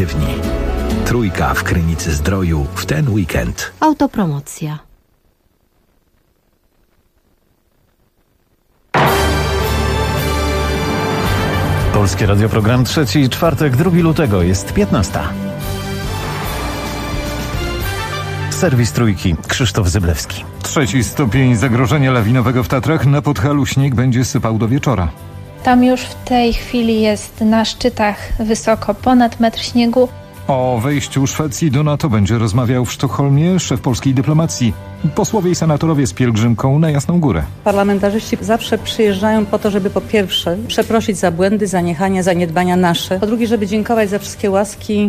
kreatywni. Trójka w Krynicy Zdroju w ten weekend. Autopromocja. Polskie Radio, program trzeci, czwartek, 2 lutego, jest 15. Serwis Trójki, Krzysztof Zyblewski. 3. stopień zagrożenia lawinowego w Tatrach. Na Podhalu śnieg będzie sypał do wieczora. Tam już w tej chwili jest na szczytach wysoko ponad metr śniegu. O wejściu Szwecji do NATO będzie rozmawiał w Sztokholmie szef polskiej dyplomacji. Posłowie i senatorowie z pielgrzymką na Jasną Górę. Parlamentarzyści zawsze przyjeżdżają po to, żeby po pierwsze przeprosić za błędy, zaniechania, zaniedbania nasze. Po drugie, żeby dziękować za wszystkie łaski.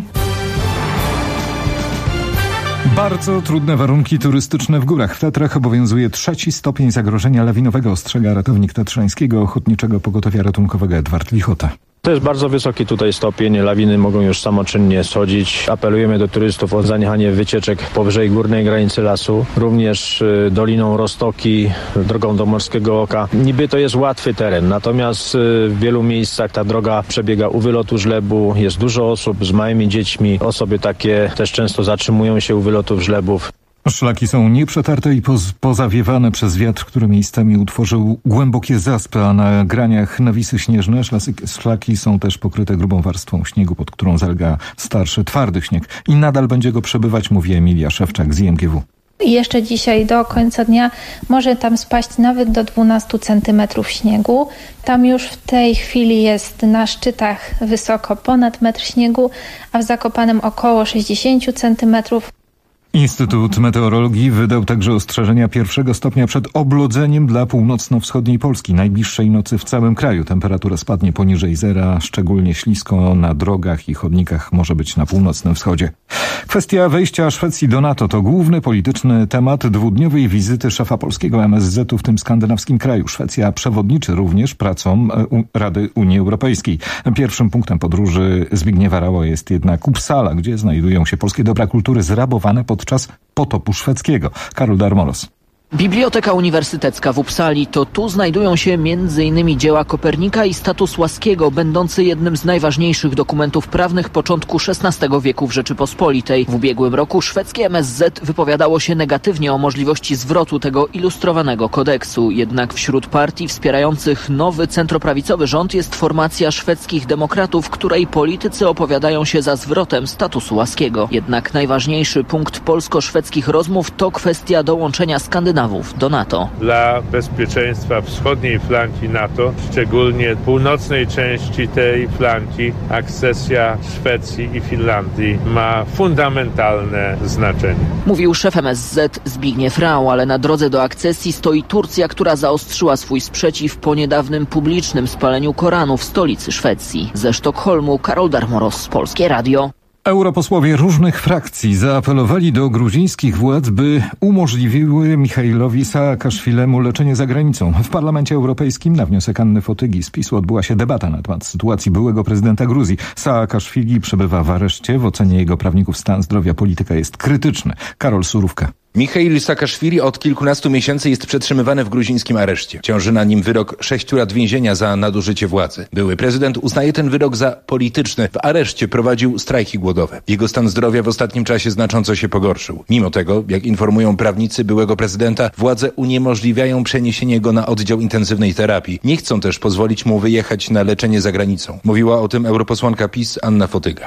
Bardzo trudne warunki turystyczne w górach. W Tatrach obowiązuje 3. stopień zagrożenia lawinowego, ostrzega ratownik Tatrzańskiego Ochotniczego Pogotowia Ratunkowego Edward Lichota. To jest bardzo wysoki tutaj stopień, lawiny mogą już samoczynnie schodzić. Apelujemy do turystów o zaniechanie wycieczek powyżej górnej granicy lasu, również Doliną Roztoki, drogą do Morskiego Oka. Niby to jest łatwy teren, natomiast w wielu miejscach ta droga przebiega u wylotu żlebu, jest dużo osób z małymi dziećmi. Osoby takie też często zatrzymują się u wylotów żlebów. Szlaki są nieprzetarte i pozawiewane przez wiatr, który miejscami utworzył głębokie zaspy, a na graniach nawisy śnieżne. Szlaki są też pokryte grubą warstwą śniegu, pod którą zalega starszy, twardy śnieg. I nadal będzie go przebywać, mówi Emilia Szewczak z IMGW. I jeszcze dzisiaj do końca dnia może tam spaść nawet do 12 centymetrów śniegu. Tam już w tej chwili jest na szczytach wysoko ponad metr śniegu, a w Zakopanem około 60 centymetrów. Instytut Meteorologii wydał także ostrzeżenia 1. stopnia przed oblodzeniem dla północno-wschodniej Polski. Najbliższej nocy w całym kraju temperatura spadnie poniżej zera, szczególnie ślisko na drogach i chodnikach może być na północnym wschodzie. Kwestia wejścia Szwecji do NATO to główny polityczny temat dwudniowej wizyty szefa polskiego MSZ-u w tym skandynawskim kraju. Szwecja przewodniczy również pracom Rady Unii Europejskiej. Pierwszym punktem podróży Zbigniewa Raua jest jednak Uppsala, gdzie znajdują się polskie dobra kultury zrabowane podczas potopu szwedzkiego. Karol Darmoros. Biblioteka Uniwersytecka w Uppsali. To tu znajdują się m.in. dzieła Kopernika i status Łaskiego, będący jednym z najważniejszych dokumentów prawnych początku XVI wieku w Rzeczypospolitej. W ubiegłym roku szwedzkie MSZ wypowiadało się negatywnie o możliwości zwrotu tego ilustrowanego kodeksu. Jednak wśród partii wspierających nowy centroprawicowy rząd jest formacja szwedzkich demokratów, której politycy opowiadają się za zwrotem statusu Łaskiego. Jednak najważniejszy punkt polsko-szwedzkich rozmów to kwestia dołączenia Skandynawów do NATO. Dla bezpieczeństwa wschodniej flanki NATO, szczególnie północnej części tej flanki, akcesja Szwecji i Finlandii ma fundamentalne znaczenie. Mówił szef MSZ Zbigniew Rau, ale na drodze do akcesji stoi Turcja, która zaostrzyła swój sprzeciw po niedawnym publicznym spaleniu Koranu w stolicy Szwecji. Ze Sztokholmu Karol Darmoros, Polskie Radio. Europosłowie różnych frakcji zaapelowali do gruzińskich władz, by umożliwiły Michailowi Saakaszwilemu leczenie za granicą. W Parlamencie Europejskim na wniosek Anny Fotygi z PiS-u odbyła się debata na temat sytuacji byłego prezydenta Gruzji. Saakaszwili przebywa w areszcie. W ocenie jego prawników stan zdrowia polityka jest krytyczny. Karol Surówka. Michail Saakaszwili od kilkunastu miesięcy jest przetrzymywany w gruzińskim areszcie. Ciąży na nim wyrok 6 lat więzienia za nadużycie władzy. Były prezydent uznaje ten wyrok za polityczny. W areszcie prowadził strajki głodowe. Jego stan zdrowia w ostatnim czasie znacząco się pogorszył. Mimo tego, jak informują prawnicy byłego prezydenta, władze uniemożliwiają przeniesienie go na oddział intensywnej terapii. Nie chcą też pozwolić mu wyjechać na leczenie za granicą. Mówiła o tym europosłanka PiS Anna Fotyga.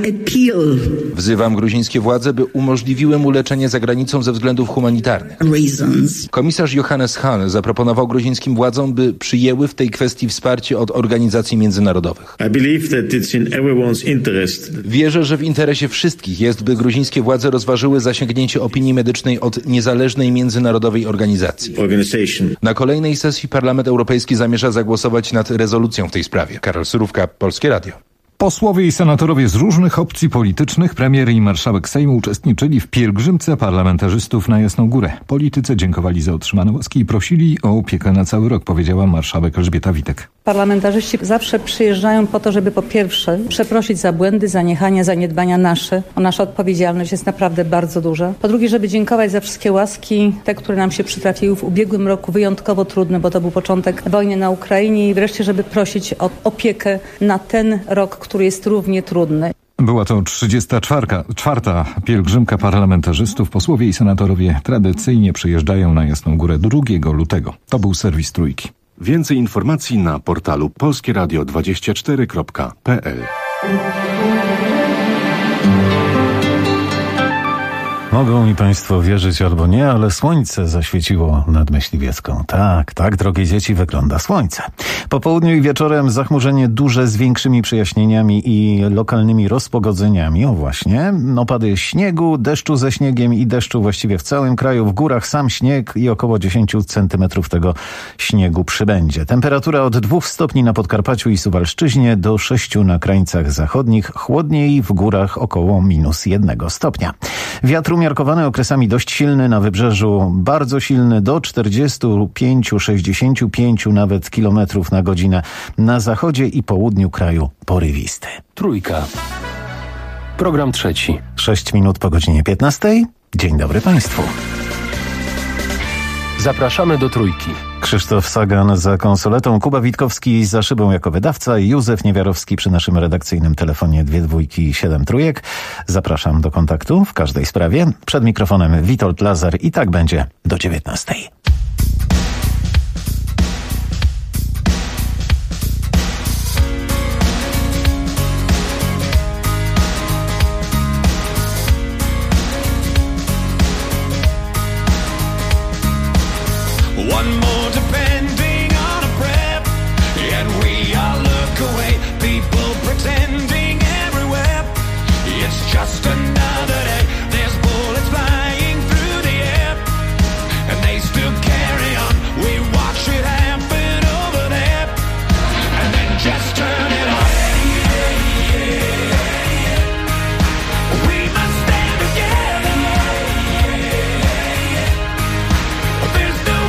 Wzywam gruzińskie władze, by umożliwiły mu leczenie za granicą ze względów humanitarnych. Komisarz Johannes Hahn zaproponował gruzińskim władzom, by przyjęły w tej kwestii wsparcie od organizacji międzynarodowych. Wierzę, że w interesie wszystkich jest, by gruzińskie władze rozważyły zasięgnięcie opinii medycznej od niezależnej międzynarodowej organizacji. Na kolejnej sesji Parlament Europejski zamierza zagłosować nad rezolucją w tej sprawie. Karol Surówka, Polskie Radio. Posłowie i senatorowie z różnych opcji politycznych, premier i marszałek Sejmu uczestniczyli w pielgrzymce parlamentarzystów na Jasną Górę. Politycy dziękowali za otrzymane łaski i prosili o opiekę na cały rok, powiedziała marszałek Elżbieta Witek. Parlamentarzyści zawsze przyjeżdżają po to, żeby po pierwsze przeprosić za błędy, zaniechania, zaniedbania nasze. Nasza odpowiedzialność jest naprawdę bardzo duża. Po drugie, żeby dziękować za wszystkie łaski, te, które nam się przytrafiły w ubiegłym roku, wyjątkowo trudne, bo to był początek wojny na Ukrainie i wreszcie, żeby prosić o opiekę na ten rok, który jest równie trudny. Była to 34. pielgrzymka parlamentarzystów. Posłowie i senatorowie tradycyjnie przyjeżdżają na Jasną Górę 2 lutego. To był serwis Trójki. Więcej informacji na portalu polskieradio24.pl. Mogą mi Państwo wierzyć albo nie, ale słońce zaświeciło nad Myśliwiecką. Tak, drogie dzieci, wygląda słońce. Po południu i wieczorem zachmurzenie duże z większymi przejaśnieniami i lokalnymi rozpogodzeniami. O właśnie, opady śniegu, deszczu ze śniegiem i deszczu właściwie w całym kraju. W górach sam śnieg i około 10 centymetrów tego śniegu przybędzie. Temperatura od 2 stopni na Podkarpaciu i Suwalszczyźnie do 6 na krańcach zachodnich. Chłodniej w górach około -1 stopnia. Wiatr umiarkowany, okresami dość silny, na wybrzeżu bardzo silny, do 45-65 nawet kilometrów na godzinę. Na zachodzie i południu kraju porywisty. Trójka. Program trzeci. 6 minut po godzinie 15. Dzień dobry Państwu. Zapraszamy do Trójki. Krzysztof Sagan za konsoletą, Kuba Witkowski za szybą jako wydawca, Józef Niewiarowski przy naszym redakcyjnym telefonie 2 dwójki 7 trójek. Zapraszam do kontaktu w każdej sprawie. Przed mikrofonem Witold Lazar i tak będzie do 19. One more depending on a prep, and we all look away. People pretending everywhere. It's just another day. There's bullets flying through the air, and they still carry on. We watch it happen over there, and then just turn it off. We must stand together. There's no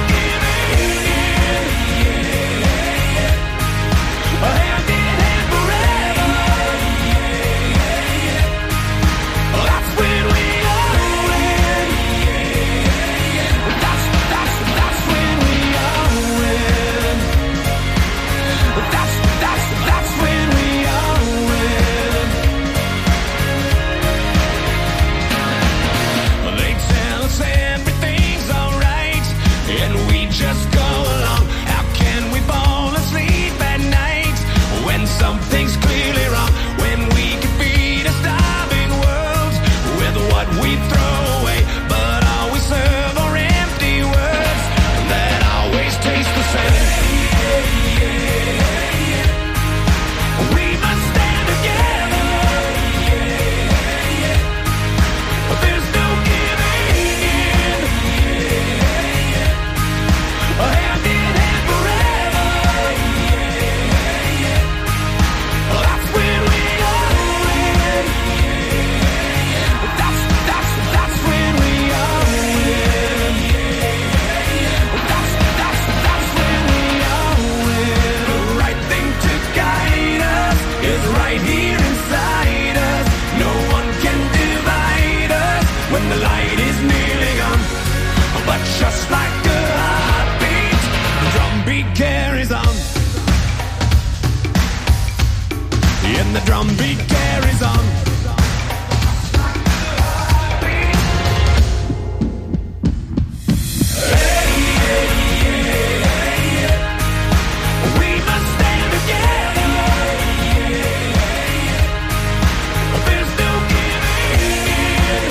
something's clearly wrong when we defeat a starving world with what we throw away, but all we serve are empty words that always taste the same. We must stand together. There's no giving in. Hand in hand forever. That's when we all win. That's when we all win. That's when we all win. The right thing to guide us is right here inside us. No one can divide us when the light is nearly gone. But just like a heartbeat, the drumbeat carries on. And the drumbeat carries on. We must stand together. There's no giving in.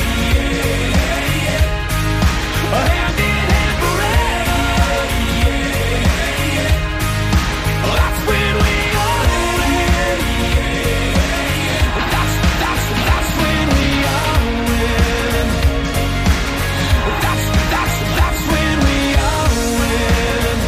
Hand in hand forever. That's when we all win. That's when we all win. That's when we all win.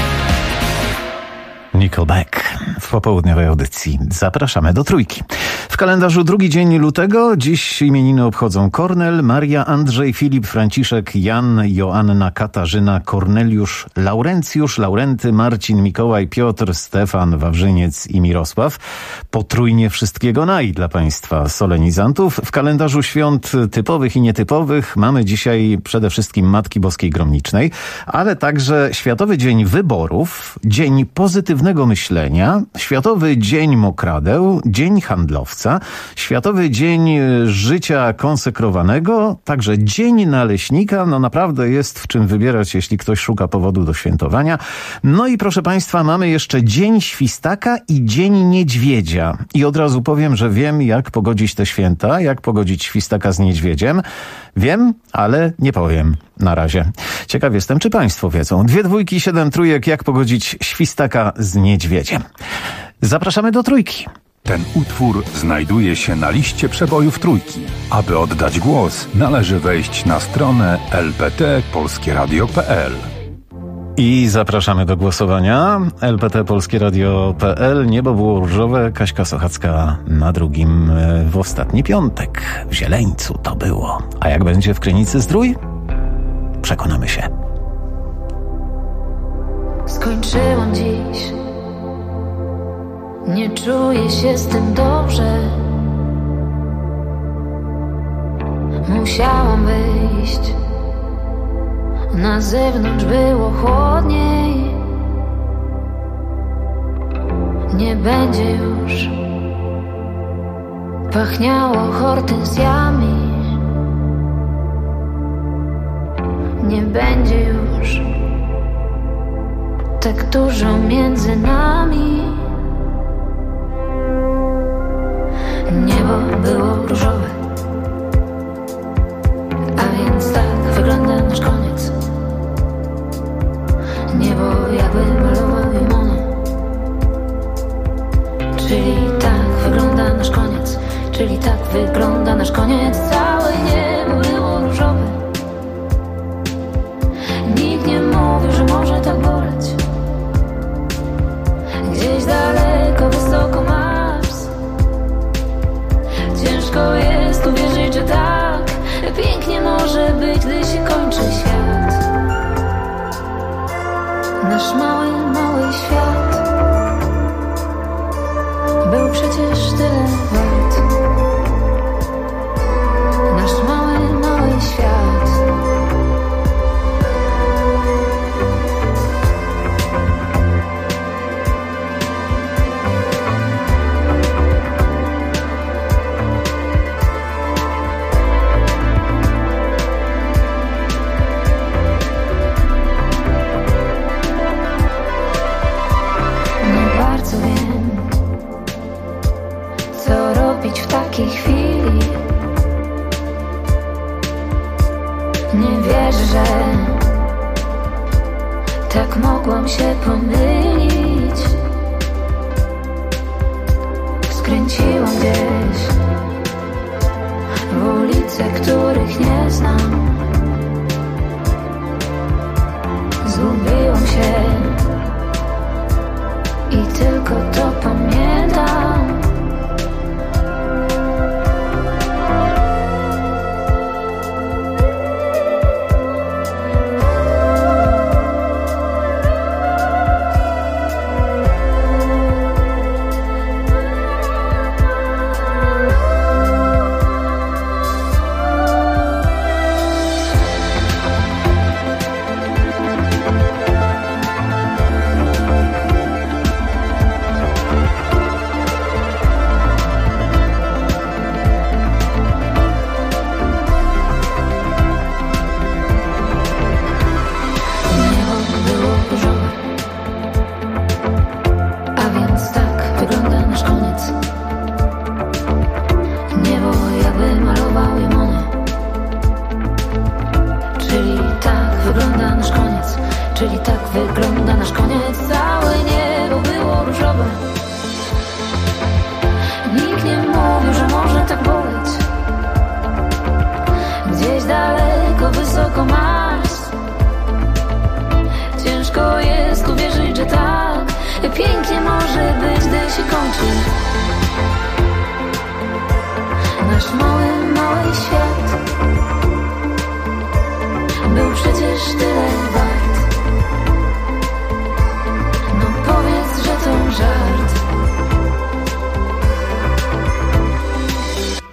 Nickelback w popołudniowej audycji. Zapraszamy do Trójki. W W kalendarzu drugi dzień lutego. Dziś imieniny obchodzą Kornel, Maria, Andrzej, Filip, Franciszek, Jan, Joanna, Katarzyna, Korneliusz, Laurencjusz, Laurenty, Marcin, Mikołaj, Piotr, Stefan, Wawrzyniec i Mirosław. Potrójnie wszystkiego naj dla państwa solenizantów. W kalendarzu świąt typowych i nietypowych mamy dzisiaj przede wszystkim Matki Boskiej Gromnicznej, ale także Światowy Dzień Wyborów, Dzień Pozytywnego Myślenia, Światowy Dzień Mokradeł, Dzień Handlowca, Światowy Dzień Życia Konsekrowanego, także Dzień Naleśnika. No naprawdę jest w czym wybierać, jeśli ktoś szuka powodu do świętowania. No i proszę państwa, mamy jeszcze Dzień Świstaka i Dzień Niedźwiedzia. I od razu powiem, że wiem, jak pogodzić te święta, jak pogodzić świstaka z niedźwiedziem. Wiem, ale nie powiem na razie. Ciekaw jestem, czy państwo wiedzą. 2 dwójki, 7 trójek, jak pogodzić świstaka z niedźwiedziem. Zapraszamy do trójki. Ten utwór znajduje się na liście przebojów trójki. Aby oddać głos, należy wejść na stronę lpt.polskieradio.pl. I zapraszamy do głosowania. lpt.polskieradio.pl. Niebo było różowe. Kaśka Sochacka na drugim w ostatni piątek. W Zieleńcu to było. A jak będzie w Krynicy Zdrój? Przekonamy się. Skończyłam dziś. Nie czuję się z tym dobrze. Musiałam wyjść. Na zewnątrz było chłodniej. Nie będzie już pachniało hortensjami. Nie będzie już tak dużo między nami. Niebo było różowe, a więc tak wygląda nasz koniec. Niebo jakby malował Monet. Czyli tak wygląda nasz koniec. Czyli tak wygląda nasz koniec. Całe niebo było różowe. Nikt nie mówił, że może tak boleć. Gdzieś daleko, wysoko Mars. Ciężko jest uwierzyć, że tak pięknie może być, gdy się kończy świat. Nasz mały, mały świat był przecież tyle wart. Nasz mały, mały świat. W takiej chwili nie wierzę, że tak mogłam się pomylić. Skręciłam gdzieś w ulice, których nie znam. Zgubiłam się i tylko to pamiętam. Czyli tak wygląda nasz koniec. Całe niebo było różowe. Nikt nie mówił, że może tak boleć. Gdzieś daleko, wysoko Mars. Ciężko jest uwierzyć, że tak pięknie może być, gdy się kończy.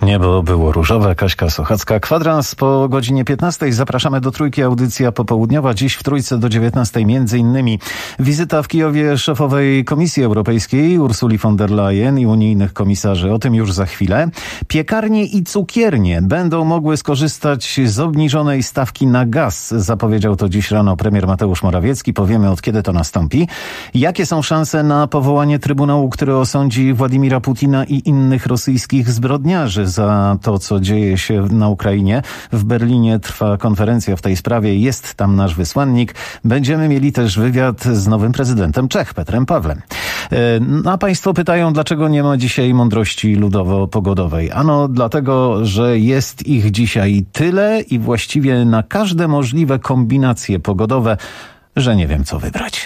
Niebo było różowe, Kaśka Sochacka. Kwadrans po godzinie 15. Zapraszamy do Trójki, audycja popołudniowa. Dziś w Trójce do 19. między innymi wizyta w Kijowie szefowej Komisji Europejskiej Ursuli von der Leyen i unijnych komisarzy. O tym już za chwilę. Piekarnie i cukiernie będą mogły skorzystać z obniżonej stawki na gaz. Zapowiedział to dziś rano premier Mateusz Morawiecki. Powiemy, od kiedy to nastąpi. Jakie są szanse na powołanie trybunału, który osądzi Władimira Putina i innych rosyjskich zbrodniarzy za to, co dzieje się na Ukrainie. W Berlinie trwa konferencja w tej sprawie. Jest tam nasz wysłannik. Będziemy mieli też wywiad z nowym prezydentem Czech, Petrem Pawlem. A państwo pytają, dlaczego nie ma dzisiaj mądrości ludowo-pogodowej. Ano dlatego, że jest ich dzisiaj tyle i właściwie na każde możliwe kombinacje pogodowe, że nie wiem, co wybrać.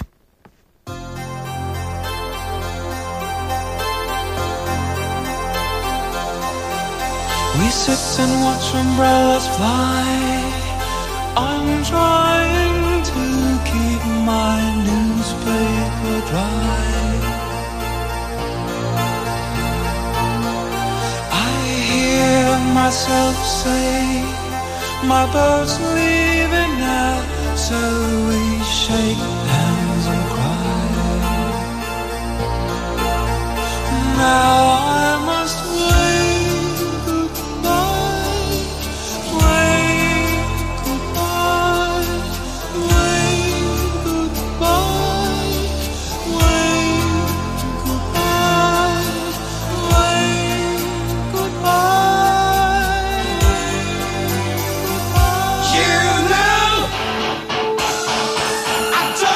We sit and watch umbrellas fly. I'm trying to keep my newspaper dry. I hear myself say, my boat's leaving now, so we shake hands and cry. Now I must I don't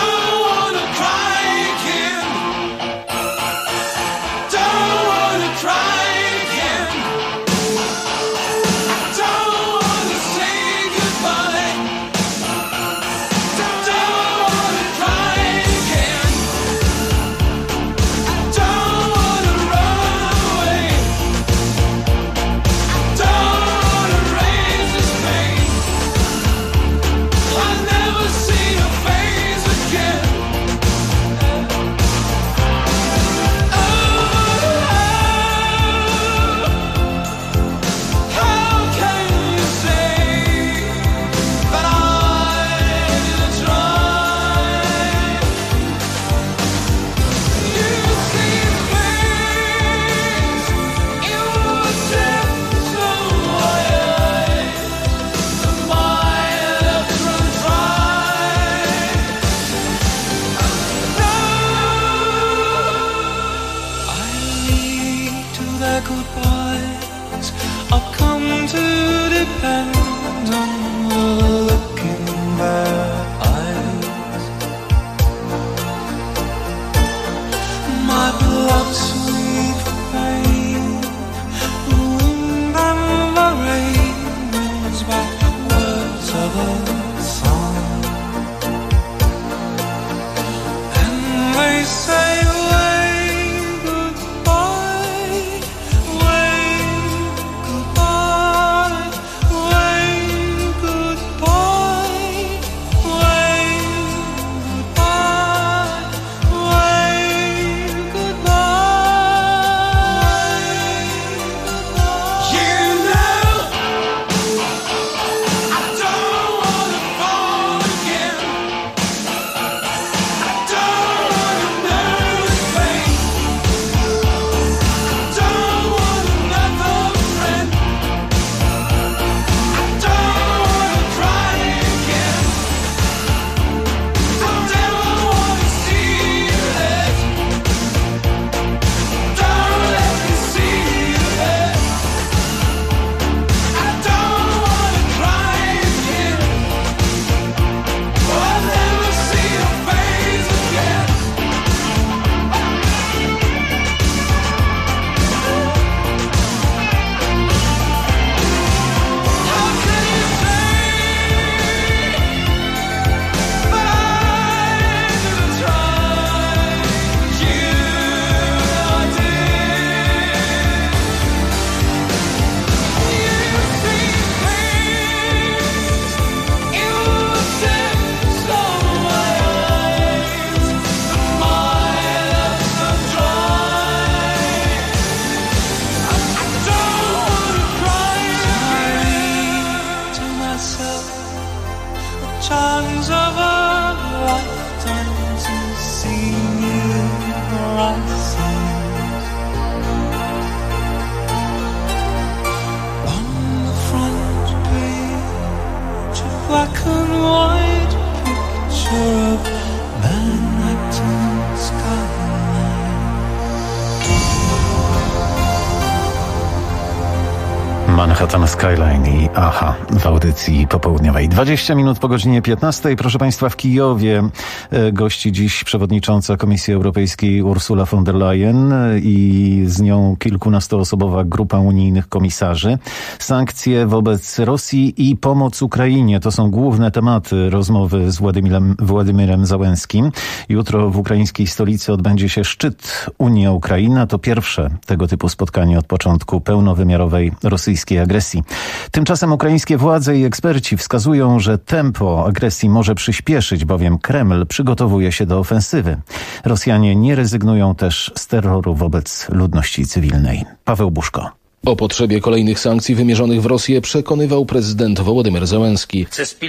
Manhattan Skyline i Aha w audycji popołudniowej. 20 minut po godzinie 15. Proszę Państwa, w Kijowie gości dziś przewodnicząca Komisji Europejskiej Ursula von der Leyen i z nią kilkunastoosobowa grupa unijnych komisarzy. Sankcje wobec Rosji i pomoc Ukrainie to są główne tematy rozmowy z Władimirem Załęskim. Jutro w ukraińskiej stolicy odbędzie się szczyt Unia-Ukraina. To pierwsze tego typu spotkanie od początku pełnowymiarowej rosyjskiej agresji. Tymczasem ukraińskie władze i eksperci wskazują, że tempo agresji może przyspieszyć, bowiem Kreml przygotowuje się do ofensywy. Rosjanie nie rezygnują też z terroru wobec ludności cywilnej. Paweł Buszko. O potrzebie kolejnych sankcji wymierzonych w Rosję przekonywał prezydent Wołodymyr Zełenski.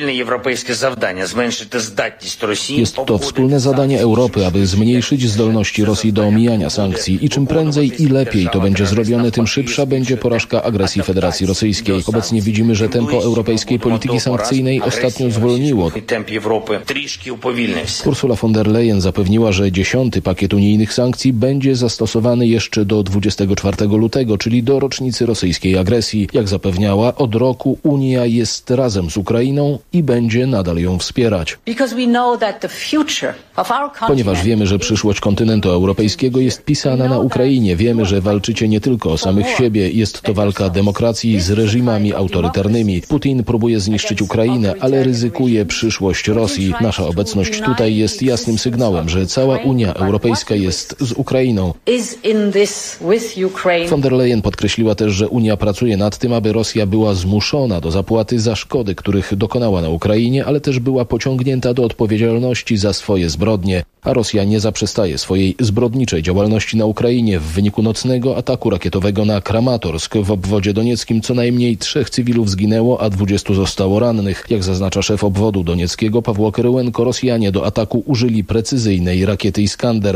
Jest to wspólne zadanie Europy, aby zmniejszyć zdolności Rosji do omijania sankcji i czym prędzej i lepiej to będzie zrobione, tym szybsza będzie porażka agresji Federacji Rosyjskiej. Obecnie widzimy, że tempo europejskiej polityki sankcyjnej ostatnio zwolniło. Ursula von der Leyen zapewniła, że 10. pakiet unijnych sankcji będzie zastosowany jeszcze do 24 lutego, czyli do rocznicy rosyjskiej agresji. Jak zapewniała, od roku Unia jest razem z Ukrainą i będzie nadal ją wspierać. Ponieważ wiemy, że przyszłość kontynentu europejskiego jest pisana na Ukrainie. Wiemy, że walczycie nie tylko o samych siebie. Jest to walka demokracji z reżimami autorytarnymi. Putin próbuje zniszczyć Ukrainę, ale ryzykuje przyszłość Rosji. Nasza obecność tutaj jest jasnym sygnałem, że cała Unia Europejska jest z Ukrainą. Von der Leyen podkreśliła też, że Unia pracuje nad tym, aby Rosja była zmuszona do zapłaty za szkody, których dokonała na Ukrainie, ale też była pociągnięta do odpowiedzialności za swoje zbrodnie. A Rosja nie zaprzestaje swojej zbrodniczej działalności na Ukrainie. W wyniku nocnego ataku rakietowego na Kramatorsk w obwodzie donieckim co najmniej 3 cywilów zginęło, a 20 zostało rannych. Jak zaznacza szef obwodu donieckiego Pawło Kyryłenko, Rosjanie do ataku użyli precyzyjnej rakiety Iskander.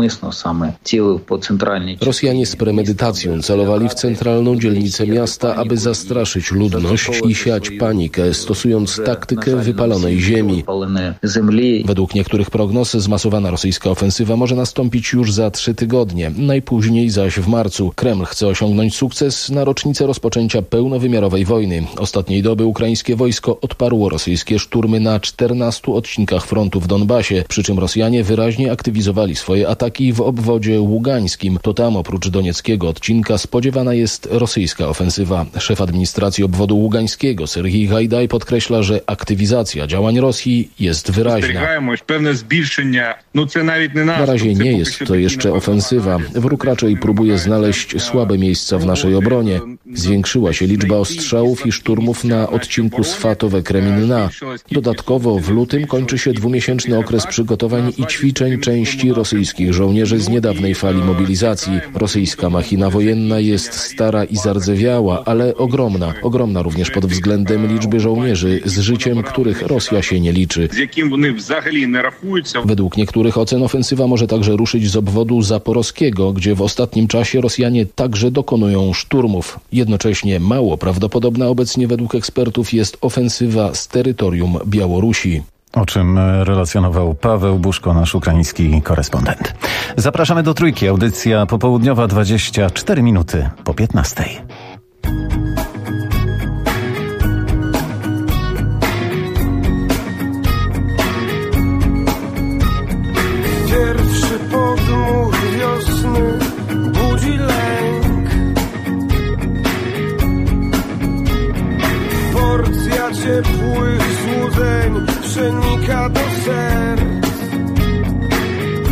Rosjanie z premedytacją celowali w centralną dzielnicę miasta, aby zastraszyć ludność i siać panikę, stosując taktykę wypalonej ziemi. Według niektórych prognoz zmasowana rosyjska ofensywa może nastąpić już za 3 tygodnie, najpóźniej zaś w marcu. Kreml chce osiągnąć sukces na rocznicę rozpoczęcia pełnowymiarowej wojny. Ostatniej doby ukraińskie wojsko odparło rosyjskie szturmy na 14 odcinkach frontu w Donbasie, przy czym Rosjanie wyraźnie aktywizowali swoje ataki w obwodzie ługańskim. To tam oprócz donieckiego odcinka spodziewana jest rosyjska ofensywa. Szef administracji obwodu ługańskiego Serhij Hajdaj podkreśla, że aktywizacja działań Rosji jest wyraźna. Na razie nie jest to jeszcze ofensywa. Wróg raczej próbuje znaleźć słabe miejsca w naszej obronie. Zwiększyła się liczba ostrzałów i szturmów na odcinku Swatowe-Kreminna. Dodatkowo w lutym kończy się 2-miesięczny okres przygotowań i ćwiczeń części rosyjskich żołnierzy z niedawnej fali mobilizacji. Rosyjska machina wojenna jest stara i zardzewiała, ale ogromna. Ogromna również pod względem liczby żołnierzy, z życiem których Rosja się nie liczy. Według niektórych ocen ofensywa może także ruszyć z obwodu zaporowskiego, gdzie w ostatnim czasie Rosjanie także dokonują szturmów. Jednocześnie mało prawdopodobna obecnie według ekspertów jest ofensywa z terytorium Białorusi. O czym relacjonował Paweł Buszko, nasz ukraiński korespondent. Zapraszamy do Trójki. Audycja popołudniowa 24 minuty po 15. Pierwszy podmuch wiosny budzi lęk. Porcja ciepłych złudzeń przenika do serc.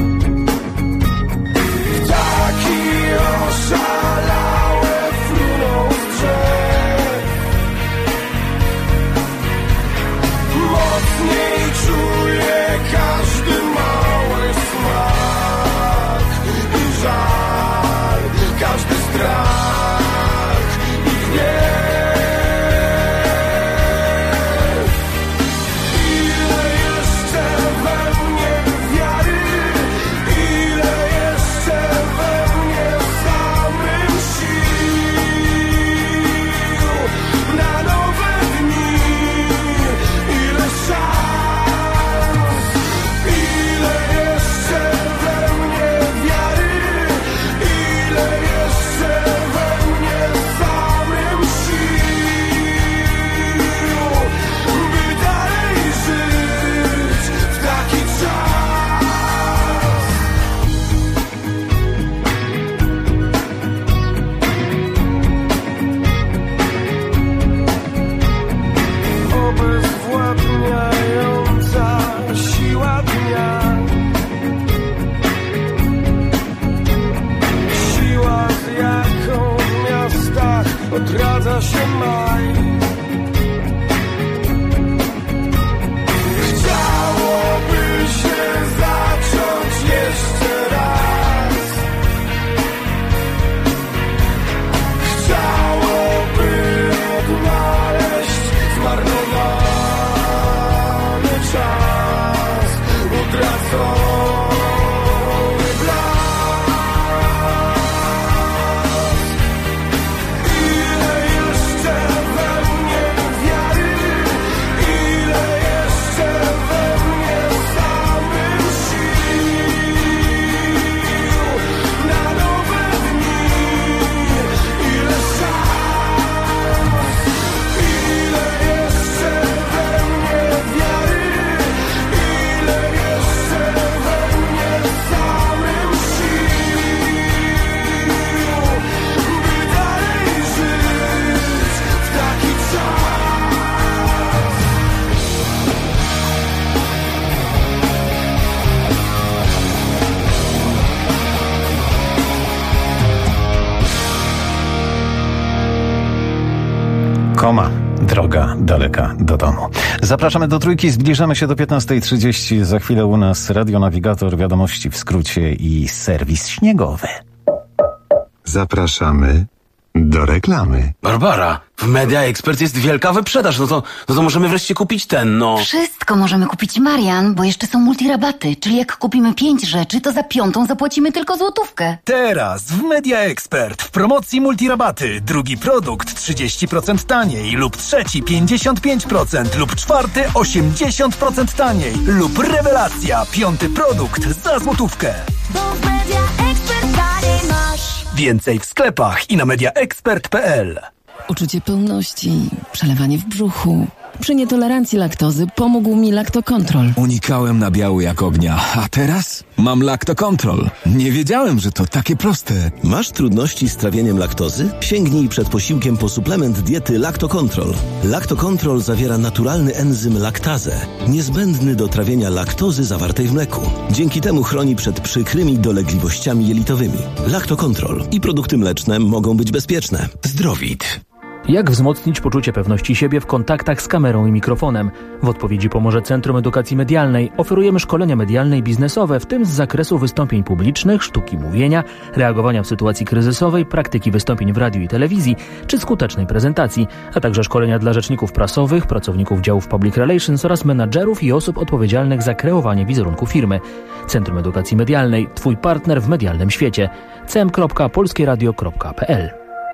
Ptaki oszalałe fruną odradza się maj. Chciałoby się zacząć jeszcze raz. Chciałoby odnaleźć zmarnowany czas, utracony blask. Ile jeszcze we mnie wiary, ile jeszcze we mnie samym sił na nowe dni, ile szans, ile jeszcze we mnie wiary, ile jeszcze we mnie samym sił, by dalej żyć w taki czas. Koma. Droga daleka do domu. Zapraszamy do Trójki, zbliżamy się do 15:30. Za chwilę u nas radionawigator, wiadomości w skrócie i serwis śniegowy. Zapraszamy do reklamy. Barbara, w Media Expert jest wielka wyprzedaż, no to możemy wreszcie kupić ten, no. Wszystko możemy kupić, Marian, bo jeszcze są multirabaty, czyli jak kupimy 5 rzeczy, to za 5 zapłacimy tylko złotówkę. Teraz w Media Expert w promocji multirabaty. Drugi produkt 30% taniej lub trzeci 55% lub czwarty 80% taniej lub rewelacja, 5. produkt za złotówkę. Bo w Media Expert taniej masz. Więcej w sklepach i na mediaexpert.pl. Uczucie pełności, przelewanie w brzuchu. Przy nietolerancji laktozy pomógł mi Lactocontrol. Unikałem nabiału jak ognia, a teraz mam Lactocontrol. Nie wiedziałem, że to takie proste. Masz trudności z trawieniem laktozy? Sięgnij przed posiłkiem po suplement diety Lactocontrol. Lactocontrol zawiera naturalny enzym laktazę, niezbędny do trawienia laktozy zawartej w mleku. Dzięki temu chroni przed przykrymi dolegliwościami jelitowymi. Lactocontrol i produkty mleczne mogą być bezpieczne. Zdrowit. Jak wzmocnić poczucie pewności siebie w kontaktach z kamerą i mikrofonem? W odpowiedzi pomoże Centrum Edukacji Medialnej. Oferujemy szkolenia medialne i biznesowe, w tym z zakresu wystąpień publicznych, sztuki mówienia, reagowania w sytuacji kryzysowej, praktyki wystąpień w radiu i telewizji, czy skutecznej prezentacji, a także szkolenia dla rzeczników prasowych, pracowników działów Public Relations oraz menadżerów i osób odpowiedzialnych za kreowanie wizerunku firmy. Centrum Edukacji Medialnej. Twój partner w medialnym świecie. cm.polskieradio.pl.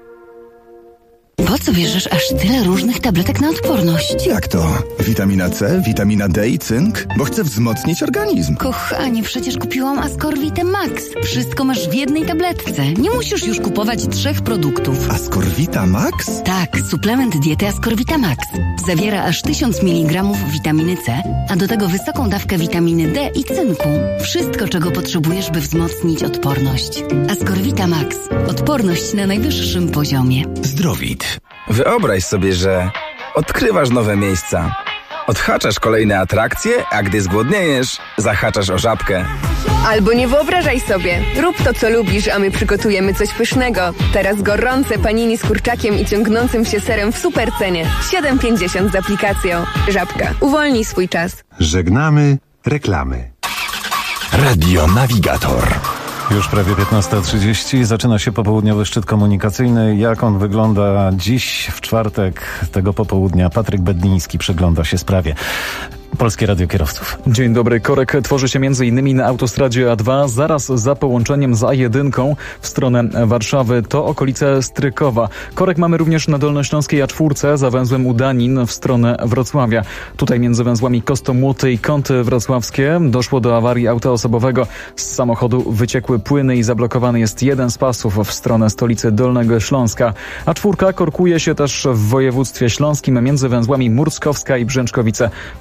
Po co bierzesz aż tyle różnych tabletek na odporność? Jak to? Witamina C, witamina D i cynk? Bo chcę wzmocnić organizm. Kochanie, przecież kupiłam Ascorvitę Max. Wszystko masz w jednej tabletce. Nie musisz już kupować 3 produktów. Ascorvita Max? Tak, suplement diety Ascorvita Max. Zawiera aż 1000 mg witaminy C, a do tego wysoką dawkę witaminy D i cynku. Wszystko, czego potrzebujesz, by wzmocnić odporność. Ascorvita Max. Odporność na najwyższym poziomie. Zdrowit. Wyobraź sobie, że odkrywasz nowe miejsca. Odhaczasz kolejne atrakcje, a gdy zgłodniejesz, zahaczasz o Żabkę. Albo nie wyobrażaj sobie. Rób to, co lubisz, a my przygotujemy coś pysznego. Teraz gorące panini z kurczakiem i ciągnącym się serem w super cenie. 7,50 z aplikacją. Żabka. Uwolnij swój czas. Żegnamy reklamy. Radio Navigator. Już prawie 15:30. Zaczyna się popołudniowy szczyt komunikacyjny. Jak on wygląda dziś, w czwartek tego popołudnia? Patryk Bedliński przygląda się sprawie. Polskie Radio Kierowców. Dzień dobry. Korek tworzy się m.in. na autostradzie A2, zaraz za połączeniem z A1 w stronę Warszawy. To okolice Strykowa. Korek mamy również na Dolnośląskiej A4 za węzłem Udanin w stronę Wrocławia. Tutaj między węzłami Kostomłoty i Kąty Wrocławskie doszło do awarii auta osobowego. Z samochodu wyciekły płyny i zablokowany jest jeden z pasów w stronę stolicy Dolnego Śląska. A4 korkuje się też w województwie śląskim między węzłami Murskowska i Brzęczkowice w stronę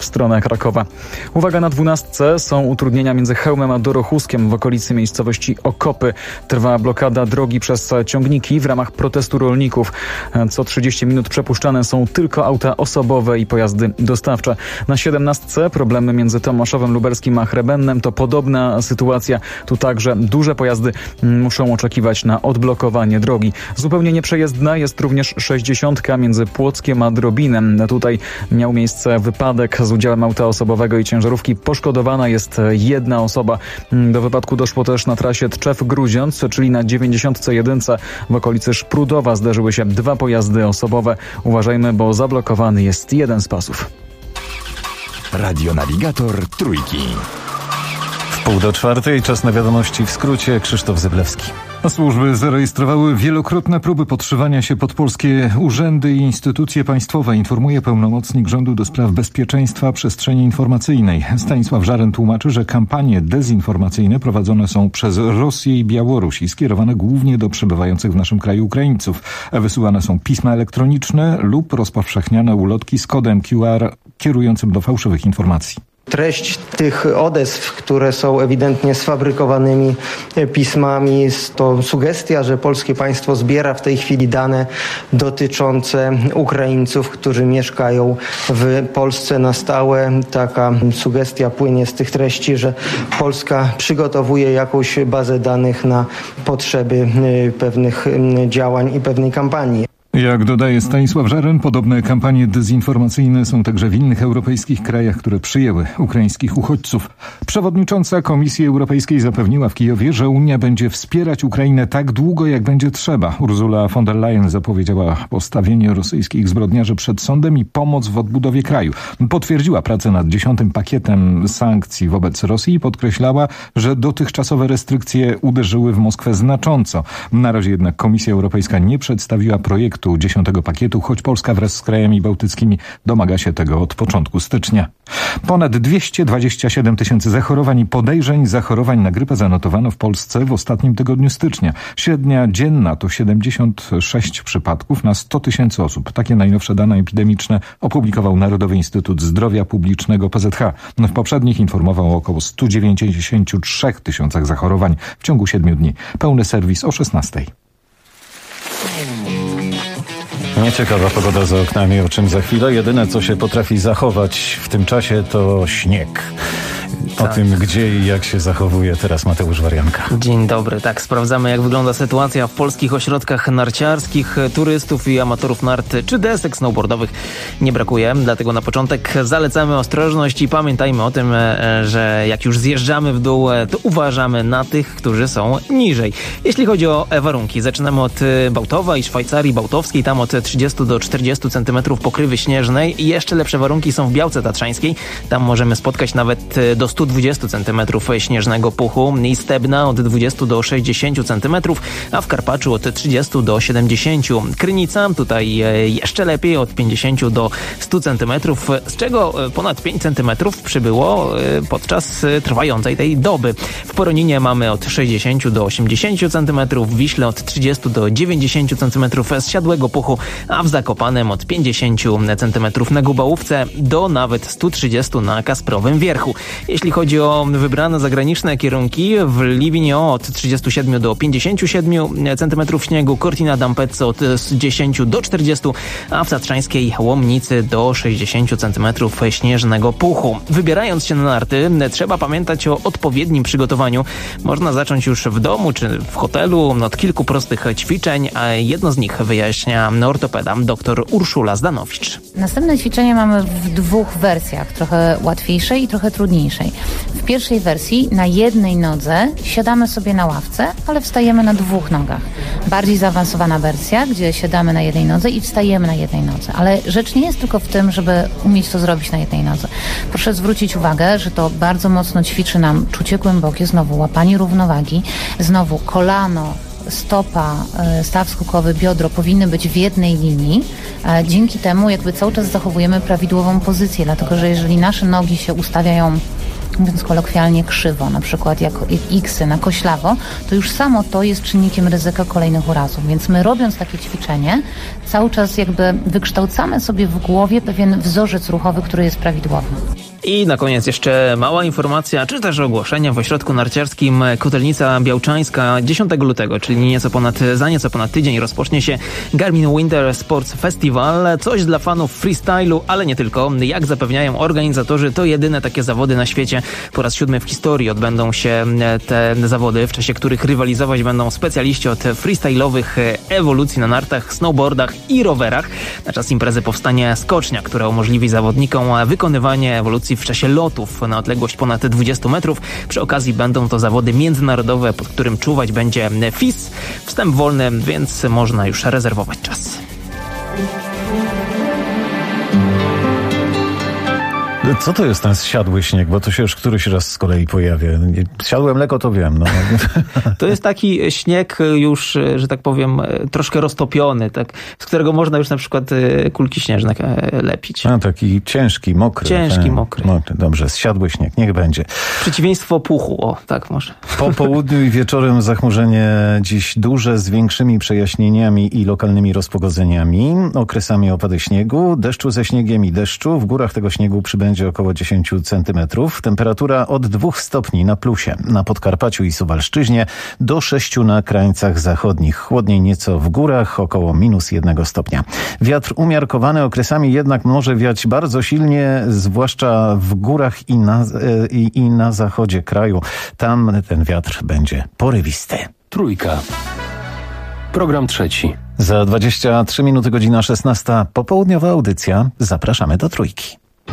Krakowa. Uwaga, na 12 są utrudnienia między Chełmem a Dorochuskiem w okolicy miejscowości Okopy. Trwa blokada drogi przez ciągniki w ramach protestu rolników. Co 30 minut przepuszczane są tylko auta osobowe i pojazdy dostawcze. Na 17 problemy między Tomaszowem Lubelskim a Hrebennem to podobna sytuacja. Tu także duże pojazdy muszą oczekiwać na odblokowanie drogi. Zupełnie nieprzejezdna jest również 60 między Płockiem a Drobinem. Tutaj miał miejsce wypadek z udziałem auta osobowego i ciężarówki. Poszkodowana jest jedna osoba. Do wypadku doszło też na trasie Tczew-Grudziądz, czyli na 91 w okolicy Szprudowa zderzyły się dwa pojazdy osobowe. Uważajmy, bo zablokowany jest jeden z pasów. Radionawigator Trójki. 3:30, czas na wiadomości w skrócie. Krzysztof Zyblewski. Służby zarejestrowały wielokrotne próby podszywania się pod polskie urzędy i instytucje państwowe, informuje pełnomocnik rządu do spraw bezpieczeństwa przestrzeni informacyjnej. Stanisław Żaryn tłumaczy, że kampanie dezinformacyjne prowadzone są przez Rosję i Białoruś i skierowane głównie do przebywających w naszym kraju Ukraińców. Wysyłane są pisma elektroniczne lub rozpowszechniane ulotki z kodem QR kierującym do fałszywych informacji. Treść tych odezw, które są ewidentnie sfabrykowanymi pismami, to sugestia, że polskie państwo zbiera w tej chwili dane dotyczące Ukraińców, którzy mieszkają w Polsce na stałe. Taka sugestia płynie z tych treści, że Polska przygotowuje jakąś bazę danych na potrzeby pewnych działań i pewnej kampanii. Jak dodaje Stanisław Żaryn, podobne kampanie dezinformacyjne są także w innych europejskich krajach, które przyjęły ukraińskich uchodźców. Przewodnicząca Komisji Europejskiej zapewniła w Kijowie, że Unia będzie wspierać Ukrainę tak długo, jak będzie trzeba. Ursula von der Leyen zapowiedziała postawienie rosyjskich zbrodniarzy przed sądem i pomoc w odbudowie kraju. Potwierdziła pracę nad 10. pakietem sankcji wobec Rosji i podkreślała, że dotychczasowe restrykcje uderzyły w Moskwę znacząco. Na razie jednak Komisja Europejska nie przedstawiła projektu 10. pakietu, choć Polska wraz z krajami bałtyckimi domaga się tego od początku stycznia. Ponad 227 tysięcy zachorowań i podejrzeń zachorowań na grypę zanotowano w Polsce w ostatnim tygodniu stycznia. Średnia dzienna to 76 przypadków na 100 tysięcy osób. Takie najnowsze dane epidemiczne opublikował Narodowy Instytut Zdrowia Publicznego PZH. W poprzednich informował o około 193 tysiącach zachorowań w ciągu 7 dni. Pełny serwis o 16:00. Nieciekawa pogoda za oknami, o czym za chwilę. Jedyne, co się potrafi zachować w tym czasie, to śnieg. O tym, gdzie i jak się zachowuje teraz Mateusz Warianka. Dzień dobry. Tak, sprawdzamy, jak wygląda sytuacja w polskich ośrodkach narciarskich. Turystów i amatorów nart czy desek snowboardowych nie brakuje. Dlatego na początek zalecamy ostrożność i pamiętajmy o tym, że jak już zjeżdżamy w dół, to uważamy na tych, którzy są niżej. Jeśli chodzi o warunki, zaczynamy od Bałtowa i Szwajcarii Bałtowskiej. Tam od 30 do 40 cm pokrywy śnieżnej. I jeszcze lepsze warunki są w Białce Tatrzańskiej. Tam możemy spotkać nawet do 120 cm śnieżnego puchu i Stebna od 20 do 60 cm, a w Karpaczu od 30 do 70. Krynica tutaj jeszcze lepiej, od 50 do 100 cm, z czego ponad 5 cm przybyło podczas trwającej tej doby. W Poroninie mamy od 60 do 80 cm, w Wiśle od 30 do 90 cm zsiadłego puchu, a w Zakopanem od 50 cm na Gubałówce do nawet 130 na Kasprowym Wierchu. Jeśli chodzi o wybrane zagraniczne kierunki, w Livigno od 37 do 57 cm śniegu, Cortina d'Ampezzo od 10 do 40, a w Tatrzańskiej Łomnicy do 60 cm śnieżnego puchu. Wybierając się na narty, trzeba pamiętać o odpowiednim przygotowaniu. Można zacząć już w domu czy w hotelu od kilku prostych ćwiczeń, a jedno z nich wyjaśnia ortopeda dr Urszula Zdanowicz. Następne ćwiczenie mamy w dwóch wersjach, trochę łatwiejszej i trochę trudniejszej. W pierwszej wersji na jednej nodze siadamy sobie na ławce, ale wstajemy na dwóch nogach. Bardziej zaawansowana wersja, gdzie siadamy na jednej nodze i wstajemy na jednej nodze. Ale rzecz nie jest tylko w tym, żeby umieć to zrobić na jednej nodze. Proszę zwrócić uwagę, że to bardzo mocno ćwiczy nam czucie głębokie, znowu łapanie równowagi, znowu kolano, stopa, staw skukowy, biodro powinny być w jednej linii. Dzięki temu jakby cały czas zachowujemy prawidłową pozycję, dlatego że jeżeli nasze nogi się ustawiają, mówiąc kolokwialnie, krzywo, na przykład jak X-y na koślawo, to już samo to jest czynnikiem ryzyka kolejnych urazów. Więc my, robiąc takie ćwiczenie, cały czas jakby wykształcamy sobie w głowie pewien wzorzec ruchowy, który jest prawidłowy. I na koniec jeszcze mała informacja, czy też ogłoszenia w ośrodku narciarskim Kotelnica Białczańska 10 lutego, czyli za nieco ponad tydzień rozpocznie się Garmin Winter Sports Festival. Coś dla fanów freestylu, ale nie tylko. Jak zapewniają organizatorzy, to jedyne takie zawody na świecie. Po raz 7 w historii odbędą się te zawody, w czasie których rywalizować będą specjaliści od freestylowych ewolucji na nartach, snowboardach i rowerach. Na czas imprezy powstanie skocznia, która umożliwi zawodnikom wykonywanie ewolucji w czasie lotów na odległość ponad 20 metrów. Przy okazji będą to zawody międzynarodowe, pod którym czuwać będzie FIS. Wstęp wolny, więc można już rezerwować czas. Co to jest ten zsiadły śnieg? Bo to się już któryś raz z kolei pojawia. Zsiadłe mleko to wiem. No. To jest taki śnieg już, że tak powiem, troszkę roztopiony, tak, z którego można już na przykład kulki śnieżne lepić. A, taki ciężki, mokry. Mokry. Dobrze, zsiadły śnieg, niech będzie. Przeciwieństwo puchu, o, tak może. Po południu i wieczorem zachmurzenie dziś duże, z większymi przejaśnieniami i lokalnymi rozpogodzeniami. Okresami opady śniegu, deszczu ze śniegiem i deszczu. W górach tego śniegu przybędzie około 10 centymetrów. Temperatura od 2 stopni na plusie. Na Podkarpaciu i Suwalszczyźnie do 6 na krańcach zachodnich. Chłodniej nieco w górach, około -1 stopnia. Wiatr umiarkowany, okresami jednak może wiać bardzo silnie, zwłaszcza w górach i na zachodzie kraju. Tam ten wiatr będzie porywisty. Trójka. Program trzeci. Za 23 minuty, godzina 16. Popołudniowa audycja. Zapraszamy do Trójki.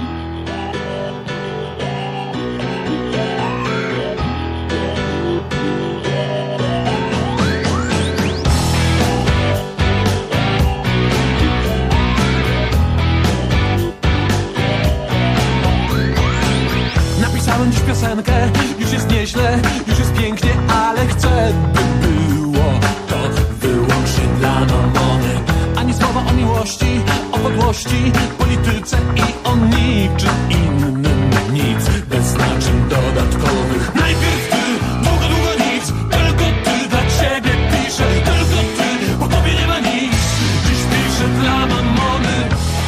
Napisałem dziś piosenkę, już jest nieźle, już jest pięknie, ale chcę, by było to wyłącznie dla mamony. Ani słowa o miłości, o podłości, polityce i o niczym innym. Nic, bez znaczeń dodatkowych. Najpierw ty, długo, długo nic, tylko ty dla ciebie piszę, tylko ty, po tobie nie ma nic. Dziś piszę dla mamony.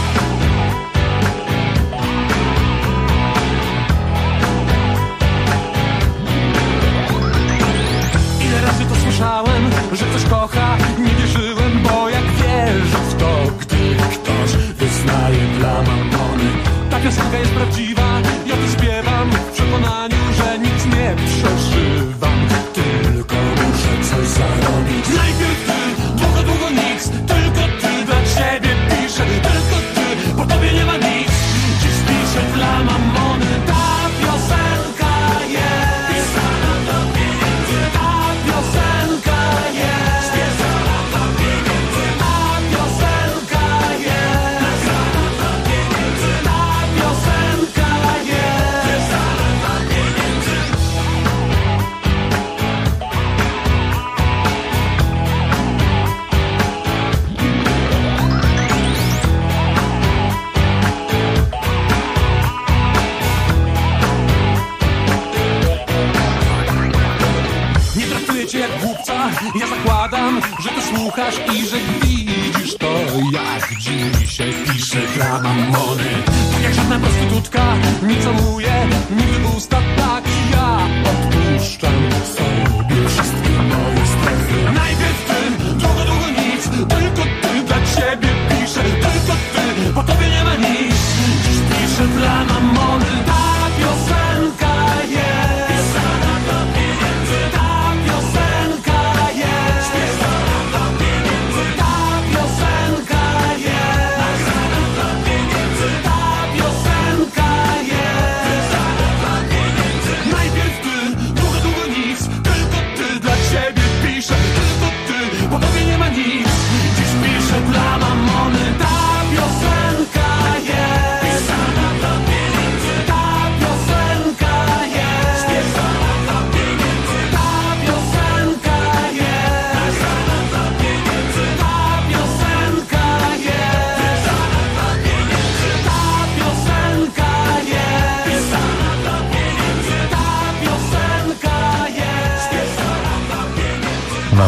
Słyszałem, że ktoś kocha, nie wierzyłem, bo jak wierzę w to, gdy ktoś wyznaje dla mamony. Ta piosenka jest prawdziwa, ja tu śpiewam w przekonaniu, że nic nie przeżywam, tylko muszę coś zarobić. Najpierw ty, długo, długo nic, tylko ty dla ciebie piszę, tylko ty, po tobie nie ma nic. Dziś piszę dla mamony, ta piosenka jest pisana do pieniędzy, ta piosenka jest pisana do pieniędzy, ta piosenka jest pisana do pieniędzy, ta piosenka jest pisana do pieniędzy. Nie traktuję cię jak głupca, ja zakładam, że ty słuchasz i że widzisz to, jak dzisiaj piszę dla mamony. Tak jak żadna prostytutka, nie całuję nigdy w usta, tak ja odpuszczam sobie wszystkie moje strefy. Najpierw ty, długo, długo nic, tylko ty dla ciebie piszę, tylko ty, po tobie nie ma nic. Dziś piszę dla mamony, ta piosenka jest pisana do pieniędzy, ta piosenka jest pisana do pieniędzy, ta piosenka jest pisana do pieniędzy, ta piosenka jest pisana do pieniędzy. Najpierw ty, długo, długo nic,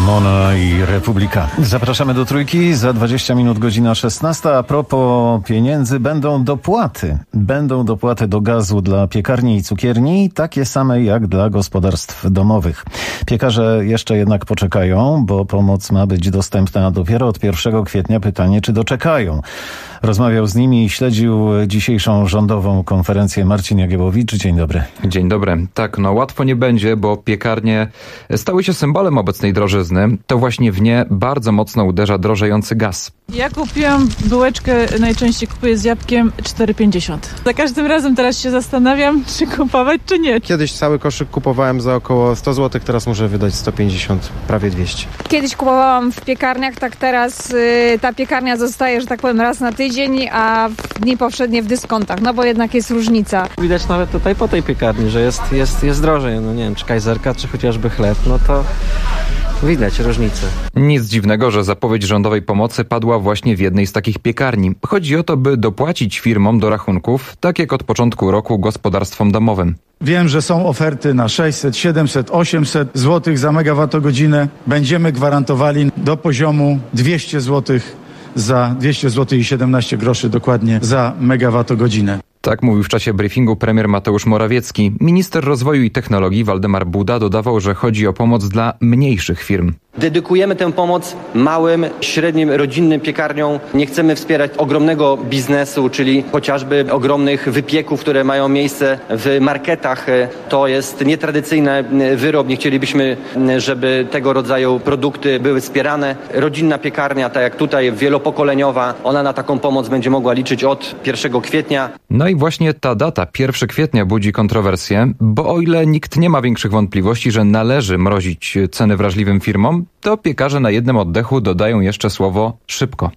Ramona i Republika. Zapraszamy do Trójki. Za 20 minut godzina 16. A propos pieniędzy, będą dopłaty. Będą dopłaty do gazu dla piekarni i cukierni, takie same jak dla gospodarstw domowych. Piekarze jeszcze jednak poczekają, bo pomoc ma być dostępna dopiero od 1 kwietnia. Pytanie, czy doczekają? Rozmawiał z nimi i śledził dzisiejszą rządową konferencję Marcin Jagiellowicz. Dzień dobry. Dzień dobry. Tak, łatwo nie będzie, bo piekarnie stały się symbolem obecnej drożyzny. To właśnie w nie bardzo mocno uderza drożejący gaz. Ja kupiłam bułeczkę, najczęściej kupuję z jabłkiem, 4,50. Za każdym razem teraz się zastanawiam, czy kupować, czy nie. Kiedyś cały koszyk kupowałem za około 100 zł, teraz muszę wydać 150, prawie 200. Kiedyś kupowałam w piekarniach, tak teraz ta piekarnia zostaje, że tak powiem, raz na tydzień, a w dni powszednie w dyskontach, no bo jednak jest różnica. Widać nawet tutaj po tej piekarni, że jest drożej, no nie wiem, czy kajzerka, czy chociażby chleb, no to widać różnicę. Nic dziwnego, że zapowiedź rządowej pomocy padła właśnie w jednej z takich piekarni. Chodzi o to, by dopłacić firmom do rachunków, tak jak od początku roku gospodarstwom domowym. Wiem, że są oferty na 600, 700, 800 zł za megawattogodzinę. Będziemy gwarantowali do poziomu 200 zł za 200 zł i 17 groszy dokładnie za megawattogodzinę. Tak mówił w czasie briefingu premier Mateusz Morawiecki. Minister rozwoju i technologii Waldemar Buda dodawał, że chodzi o pomoc dla mniejszych firm. Dedykujemy tę pomoc małym, średnim, rodzinnym piekarniom. Nie chcemy wspierać ogromnego biznesu, czyli chociażby ogromnych wypieków, które mają miejsce w marketach. To jest nietradycyjny wyrób. Nie chcielibyśmy, żeby tego rodzaju produkty były wspierane. Rodzinna piekarnia, tak jak tutaj, wielopokoleniowa, ona na taką pomoc będzie mogła liczyć od 1 kwietnia. No i właśnie ta data, 1 kwietnia, budzi kontrowersje, bo o ile nikt nie ma większych wątpliwości, że należy mrozić ceny wrażliwym firmom, to piekarze na jednym oddechu dodają jeszcze słowo szybko.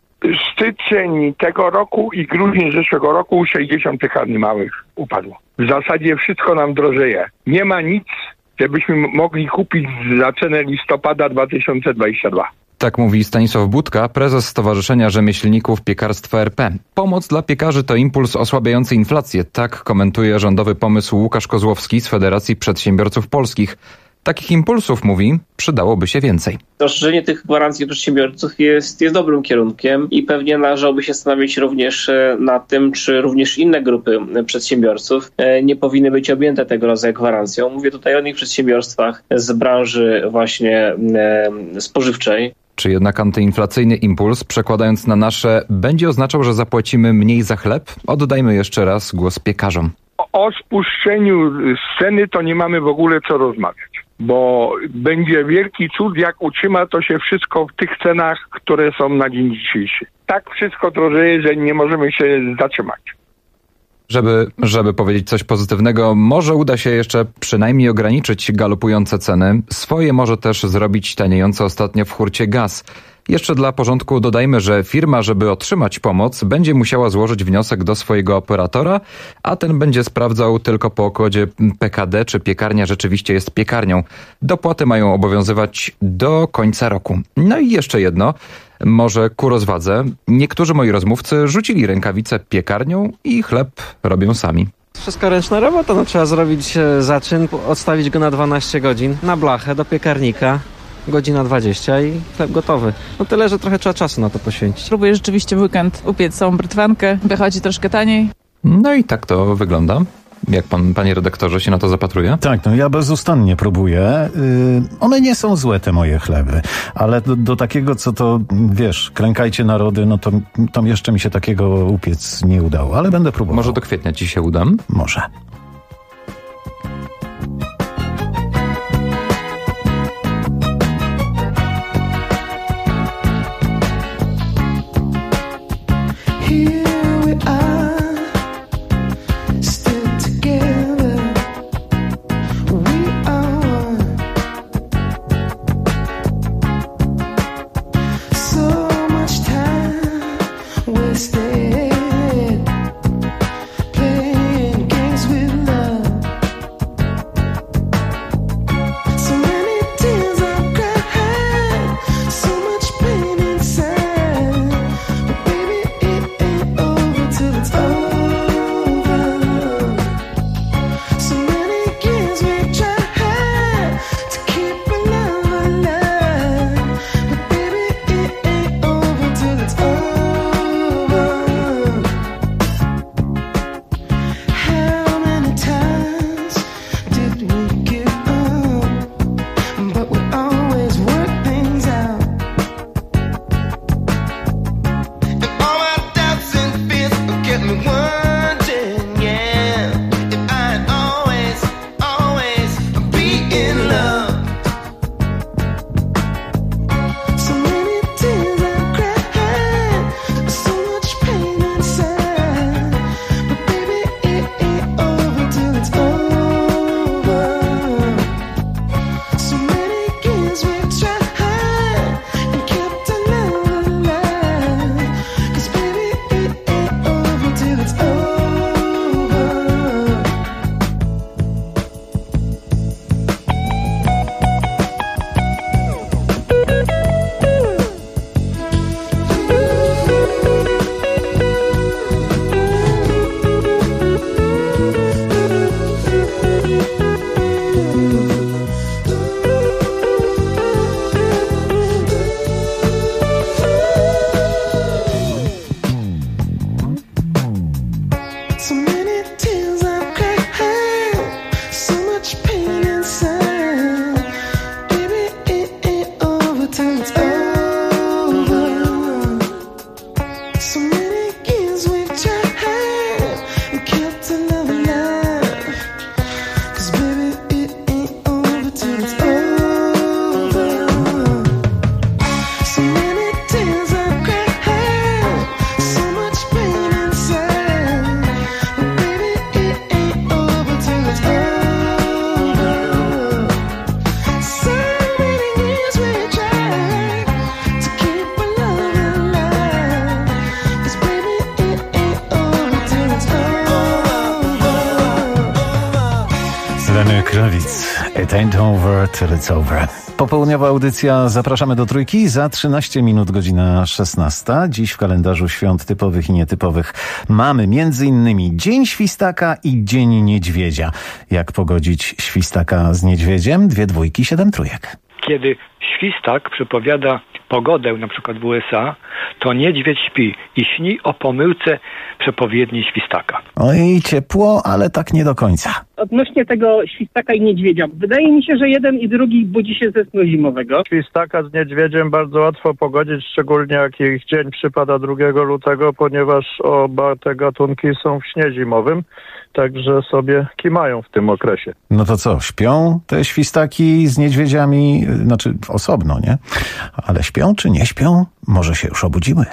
Styczeń tego roku i grudzień zeszłego roku 60 piekarni małych upadło. W zasadzie wszystko nam drożeje. Nie ma nic, żebyśmy mogli kupić za cenę listopada 2022. Tak mówi Stanisław Budka, prezes Stowarzyszenia Rzemieślników Piekarstwa RP. Pomoc dla piekarzy to impuls osłabiający inflację. Tak komentuje rządowy pomysł Łukasz Kozłowski z Federacji Przedsiębiorców Polskich. Takich impulsów, mówi, przydałoby się więcej. Rozszerzenie tych gwarancji przedsiębiorców jest dobrym kierunkiem i pewnie należałoby się zastanowić również nad tym, czy również inne grupy przedsiębiorców nie powinny być objęte tego rodzaju gwarancją. Mówię tutaj o innych przedsiębiorstwach z branży właśnie spożywczej. Czy jednak antyinflacyjny impuls, przekładając na nasze, będzie oznaczał, że zapłacimy mniej za chleb? Oddajmy jeszcze raz głos piekarzom. O spuszczeniu ceny to nie mamy w ogóle co rozmawiać, bo będzie wielki cud, jak utrzyma to się wszystko w tych cenach, które są na dzień dzisiejszy. Tak wszystko drożeje, że nie możemy się zatrzymać. Żeby powiedzieć coś pozytywnego, może uda się jeszcze przynajmniej ograniczyć galopujące ceny. Swoje może też zrobić taniejący ostatnio w hurcie gaz. Jeszcze dla porządku dodajmy, że firma, żeby otrzymać pomoc, będzie musiała złożyć wniosek do swojego operatora, a ten będzie sprawdzał tylko po kodzie PKD, czy piekarnia rzeczywiście jest piekarnią. Dopłaty mają obowiązywać do końca roku. No i jeszcze jedno, może ku rozwadze. Niektórzy moi rozmówcy rzucili rękawice piekarnią i chleb robią sami. Wszystko ręczna robota, trzeba zrobić zaczyn, odstawić go na 12 godzin na blachę do piekarnika. Godzina 20 i chleb gotowy. Tyle, że trochę trzeba czasu na to poświęcić. Próbuję rzeczywiście w weekend upiec całą brytwankę, wychodzi troszkę taniej. No i tak to wygląda. Jak pan, panie redaktorze, się na to zapatruje? Tak, ja bezustannie próbuję. One nie są złe, te moje chleby, ale do takiego, co to, wiesz, klękajcie narody, to jeszcze mi się takiego upiec nie udało, ale będę próbował. Może do kwietnia ci się udam? Może. Krawic. It ain't over till it's over. Popołudniowa audycja. Zapraszamy do Trójki. Za 13 minut godzina 16. Dziś w kalendarzu świąt typowych i nietypowych mamy m.in. Dzień Świstaka i Dzień Niedźwiedzia. Jak pogodzić świstaka z niedźwiedziem? 2 dwójki, 7 trójek. Kiedy świstak przepowiada pogodę, na przykład w USA, to niedźwiedź śpi i śni o pomyłce przepowiedni świstaka. Oj, ciepło, ale tak nie do końca. Odnośnie tego świstaka i niedźwiedzia, wydaje mi się, że jeden i drugi budzi się ze snu zimowego. Świstaka z niedźwiedziem bardzo łatwo pogodzić, szczególnie jak ich dzień przypada 2 lutego, ponieważ oba te gatunki są w śnie zimowym, także sobie kimają w tym okresie. No to co, śpią te świstaki z niedźwiedziami, znaczy osobno, nie? Ale śpią czy nie śpią? Może się już obudziły.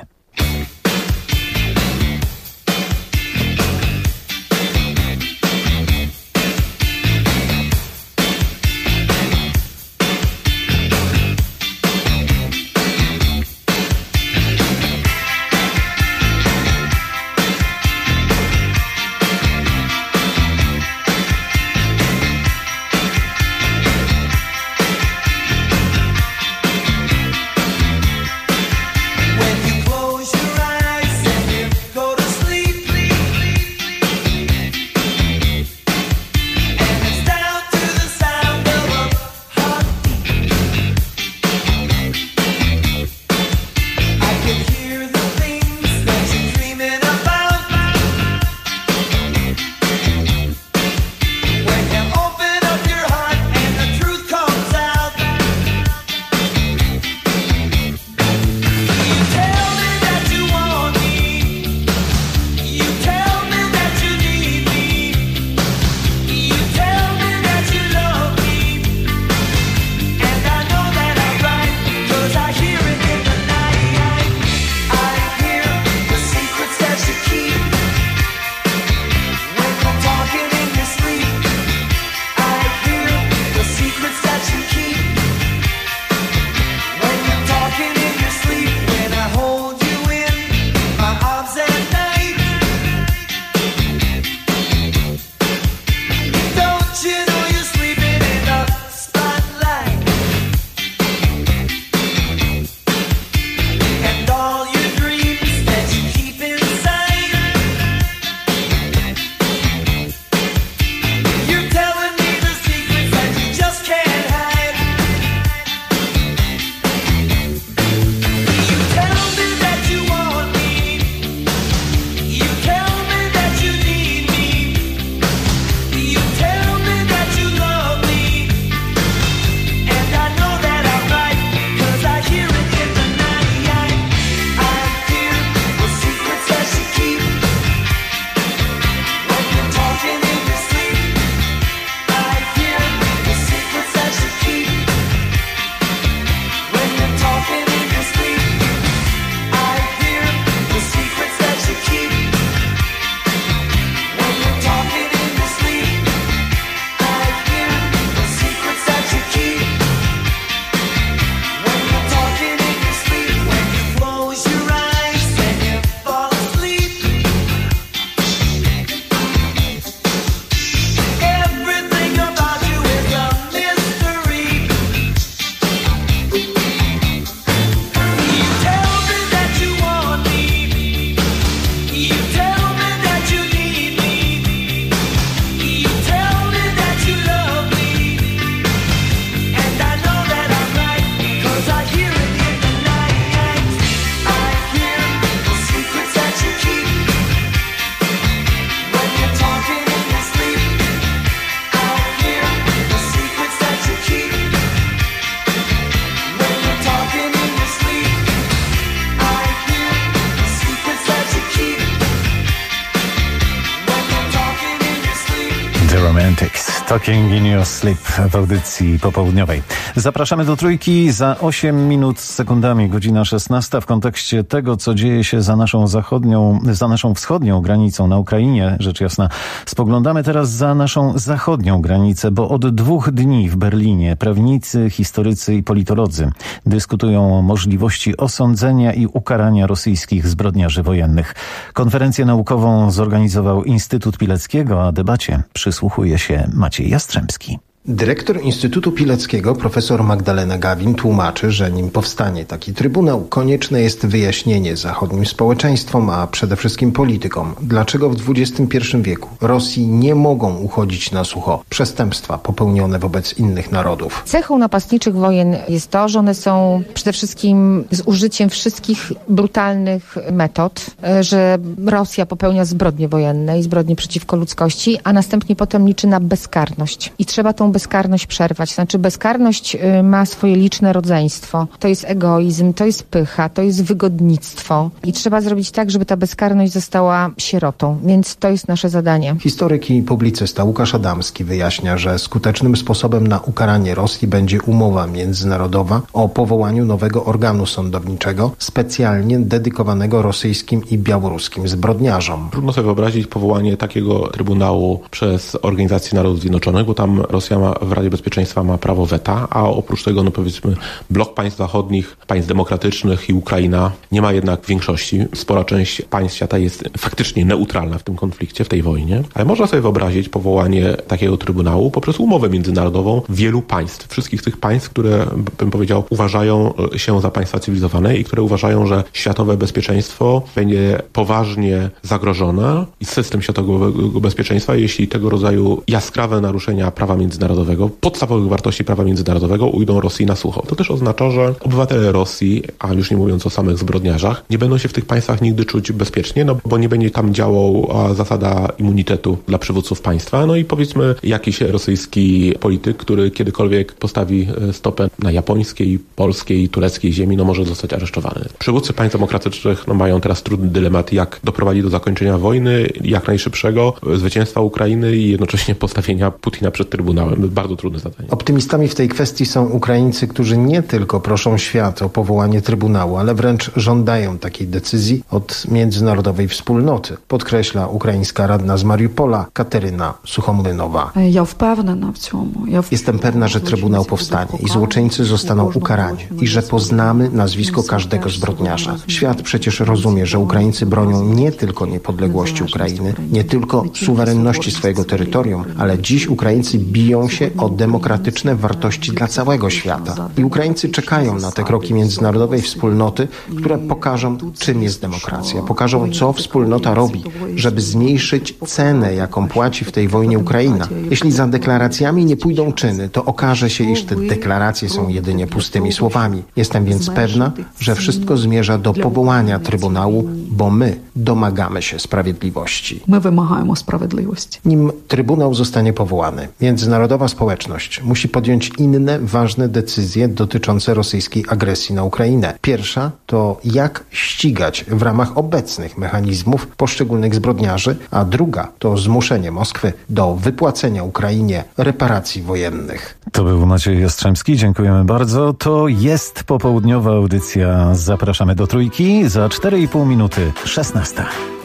Talking in your sleep w audycji popołudniowej. Zapraszamy do Trójki za 8 minut z sekundami, godzina 16. W kontekście tego, co dzieje się za naszą wschodnią granicą na Ukrainie, rzecz jasna, spoglądamy teraz za naszą zachodnią granicę, bo od 2 dni w Berlinie prawnicy, historycy i politolodzy dyskutują o możliwości osądzenia i ukarania rosyjskich zbrodniarzy wojennych. Konferencję naukową zorganizował Instytut Pileckiego, a debacie przysłuchuje się Maciej Jastrzębski. Dyrektor Instytutu Pileckiego profesor Magdalena Gawin tłumaczy, że nim powstanie taki trybunał, konieczne jest wyjaśnienie zachodnim społeczeństwom, a przede wszystkim politykom, dlaczego w XXI wieku Rosji nie mogą uchodzić na sucho przestępstwa popełnione wobec innych narodów. Cechą napastniczych wojen jest to, że one są przede wszystkim z użyciem wszystkich brutalnych metod, że Rosja popełnia zbrodnie wojenne i zbrodnie przeciwko ludzkości, a następnie potem liczy na bezkarność. I trzeba tą bezkarność przerwać. Znaczy bezkarność ma swoje liczne rodzeństwo. To jest egoizm, to jest pycha, to jest wygodnictwo. I trzeba zrobić tak, żeby ta bezkarność została sierotą. Więc to jest nasze zadanie. Historyk i publicysta Łukasz Adamski wyjaśnia, że skutecznym sposobem na ukaranie Rosji będzie umowa międzynarodowa o powołaniu nowego organu sądowniczego specjalnie dedykowanego rosyjskim i białoruskim zbrodniarzom. Trudno sobie wyobrazić powołanie takiego trybunału przez Organizację Narodów Zjednoczonych, bo tam Rosja w Radzie Bezpieczeństwa ma prawo weta, a oprócz tego, powiedzmy, blok państw zachodnich, państw demokratycznych i Ukraina nie ma jednak większości. Spora część państw świata jest faktycznie neutralna w tym konflikcie, w tej wojnie. Ale można sobie wyobrazić powołanie takiego trybunału poprzez umowę międzynarodową wielu państw. Wszystkich tych państw, które, bym powiedział, uważają się za państwa cywilizowane i które uważają, że światowe bezpieczeństwo będzie poważnie zagrożone i system światowego bezpieczeństwa, jeśli tego rodzaju jaskrawe naruszenia prawa międzynarodowego, podstawowych wartości prawa międzynarodowego ujdą Rosji na sucho. To też oznacza, że obywatele Rosji, a już nie mówiąc o samych zbrodniarzach, nie będą się w tych państwach nigdy czuć bezpiecznie, bo nie będzie tam działała zasada immunitetu dla przywódców państwa. I powiedzmy jakiś rosyjski polityk, który kiedykolwiek postawi stopę na japońskiej, polskiej, tureckiej ziemi, może zostać aresztowany. Przywódcy państw demokratycznych mają teraz trudny dylemat, jak doprowadzić do zakończenia wojny, jak najszybszego zwycięstwa Ukrainy i jednocześnie postawienia Putina przed Trybunałem. Bardzo trudne zadanie. Optymistami w tej kwestii są Ukraińcy, którzy nie tylko proszą świat o powołanie Trybunału, ale wręcz żądają takiej decyzji od międzynarodowej wspólnoty, podkreśla ukraińska radna z Mariupola Kateryna Suchomlynowa. Jestem pewna, że Trybunał powstanie i złoczyńcy zostaną ukarani i że poznamy nazwisko każdego zbrodniarza. Świat przecież rozumie, że Ukraińcy bronią nie tylko niepodległości Ukrainy, nie tylko suwerenności swojego terytorium, ale dziś Ukraińcy biją się o demokratyczne wartości dla całego świata. I Ukraińcy czekają na te kroki międzynarodowej wspólnoty, które pokażą, czym jest demokracja, pokażą, co wspólnota robi, żeby zmniejszyć cenę, jaką płaci w tej wojnie Ukraina. Jeśli za deklaracjami nie pójdą czyny, to okaże się, iż te deklaracje są jedynie pustymi słowami. Jestem więc pewna, że wszystko zmierza do powołania Trybunału, bo my domagamy się sprawiedliwości. My wymagamy sprawiedliwości. Nim Trybunał zostanie powołany, międzynarodowa społeczność musi podjąć inne ważne decyzje dotyczące rosyjskiej agresji na Ukrainę. Pierwsza to jak ścigać w ramach obecnych mechanizmów poszczególnych zbrodniarzy, a druga to zmuszenie Moskwy do wypłacenia Ukrainie reparacji wojennych. To był Maciej Jastrzębski, dziękujemy bardzo. To jest popołudniowa audycja. Zapraszamy do Trójki za 4,5 minuty, 16.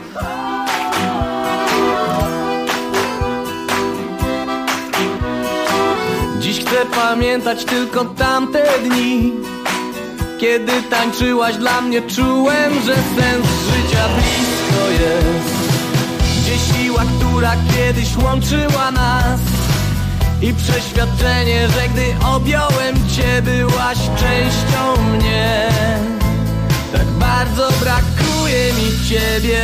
Dziś chcę pamiętać tylko tamte dni, kiedy tańczyłaś dla mnie, czułem, że sens życia blisko jest. Gdzie siła, która kiedyś łączyła nas i przeświadczenie, że gdy objąłem cię, byłaś częścią mnie. Tak bardzo brakuje mi ciebie.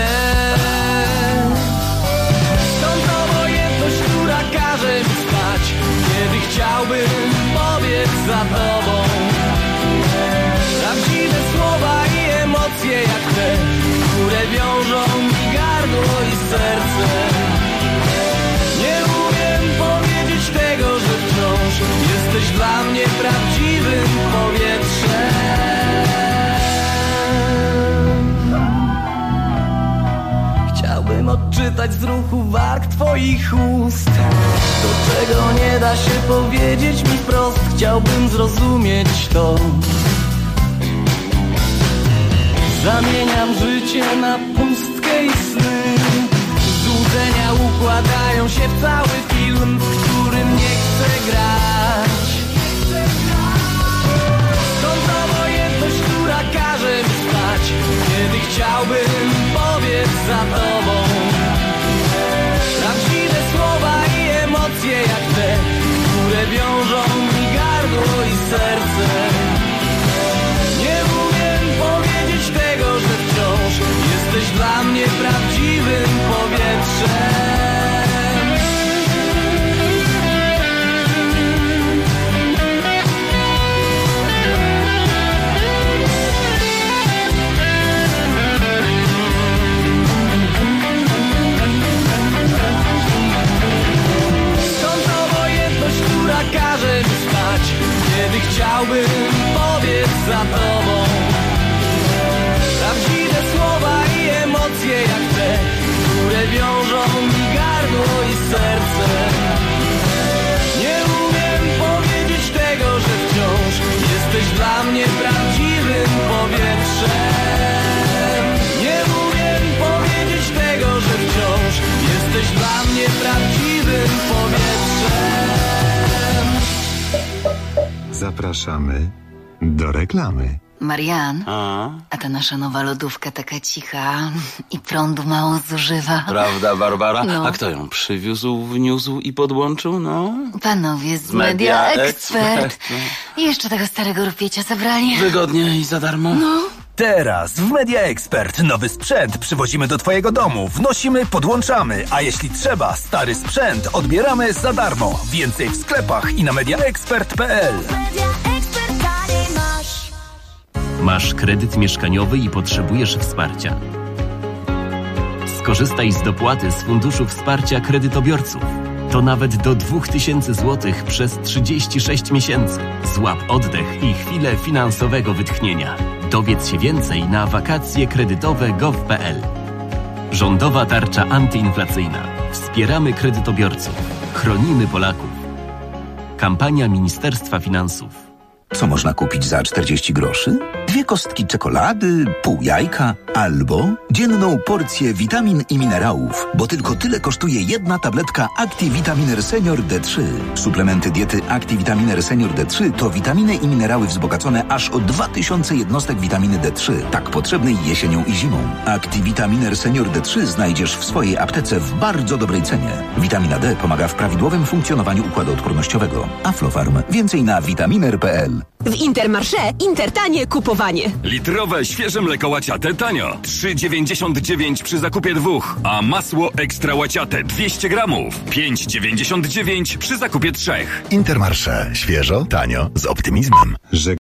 Tą obojętność, która każe mi spać, kiedy chciałbym pobiec za tobą. Prawdziwe słowa i emocje jak te, które wiążą mi gardło i serce. Nie umiem powiedzieć tego, że wciąż jesteś dla mnie prawdziwym powietrzem. Chciałbym odczytać z ruchu warg twoich ust to, czego nie da się powiedzieć mi wprost. Chciałbym zrozumieć to. Zamieniam życie na pustkę i sny. Złudzenia układają się w cały film, w którym nie chcę grać. Skąd obojętność, która każe mi spać, kiedy chciałbym pobiec za tobą. Prawdziwe słowa i emocje jak te, które dla mnie prawdziwym powietrzem. Każe mi spać, kiedy chciałbym pobiec za tobą. Prawdziwe słowa i emocje jak te, które wiążą mi gardło i serce. Nie umiem powiedzieć tego, że wciąż jesteś dla mnie prawdziwym powietrzem. Nie umiem powiedzieć tego, że wciąż jesteś dla mnie prawdziwym powietrzem. Zapraszamy do reklamy. Marian, a ta nasza nowa lodówka taka cicha i prądu mało zużywa. Prawda, Barbara? No. A kto ją przywiózł, wniósł i podłączył? No, panowie z Media Expert. I jeszcze tego starego rupiecia zabrali. Wygodnie i za darmo. No. Teraz w Media Expert nowy sprzęt przywozimy do twojego domu, wnosimy, podłączamy, a jeśli trzeba, stary sprzęt odbieramy za darmo. Więcej w sklepach i na mediaexpert.pl. Masz kredyt mieszkaniowy i potrzebujesz wsparcia? Skorzystaj z dopłaty z Funduszu Wsparcia Kredytobiorców. To nawet do 2000 zł przez 36 miesięcy. Złap oddech i chwilę finansowego wytchnienia. Dowiedz się więcej na wakacjekredytowe.gov.pl. Rządowa tarcza antyinflacyjna. Wspieramy kredytobiorców. Chronimy Polaków. Kampania Ministerstwa Finansów. Co można kupić za 40 groszy? 2 kostki czekolady, pół jajka albo dzienną porcję witamin i minerałów, bo tylko tyle kosztuje jedna tabletka ActiVitaminer Senior D3. Suplementy diety ActiVitaminer Senior D3 to witaminy i minerały wzbogacone aż o 2000 jednostek witaminy D3, tak potrzebnej jesienią i zimą. ActiVitaminer Senior D3 znajdziesz w swojej aptece w bardzo dobrej cenie. Witamina D pomaga w prawidłowym funkcjonowaniu układu odpornościowego. Aflofarm. Więcej na vitaminer.pl. W Intermarché Intertanie kupowanie. Litrowe świeże mleko łaciate tanio. 3,99 przy zakupie 2. A masło ekstra łaciate 200 gramów. 5,99 przy zakupie 3. Intermarché. Świeżo, tanio, z optymizmem.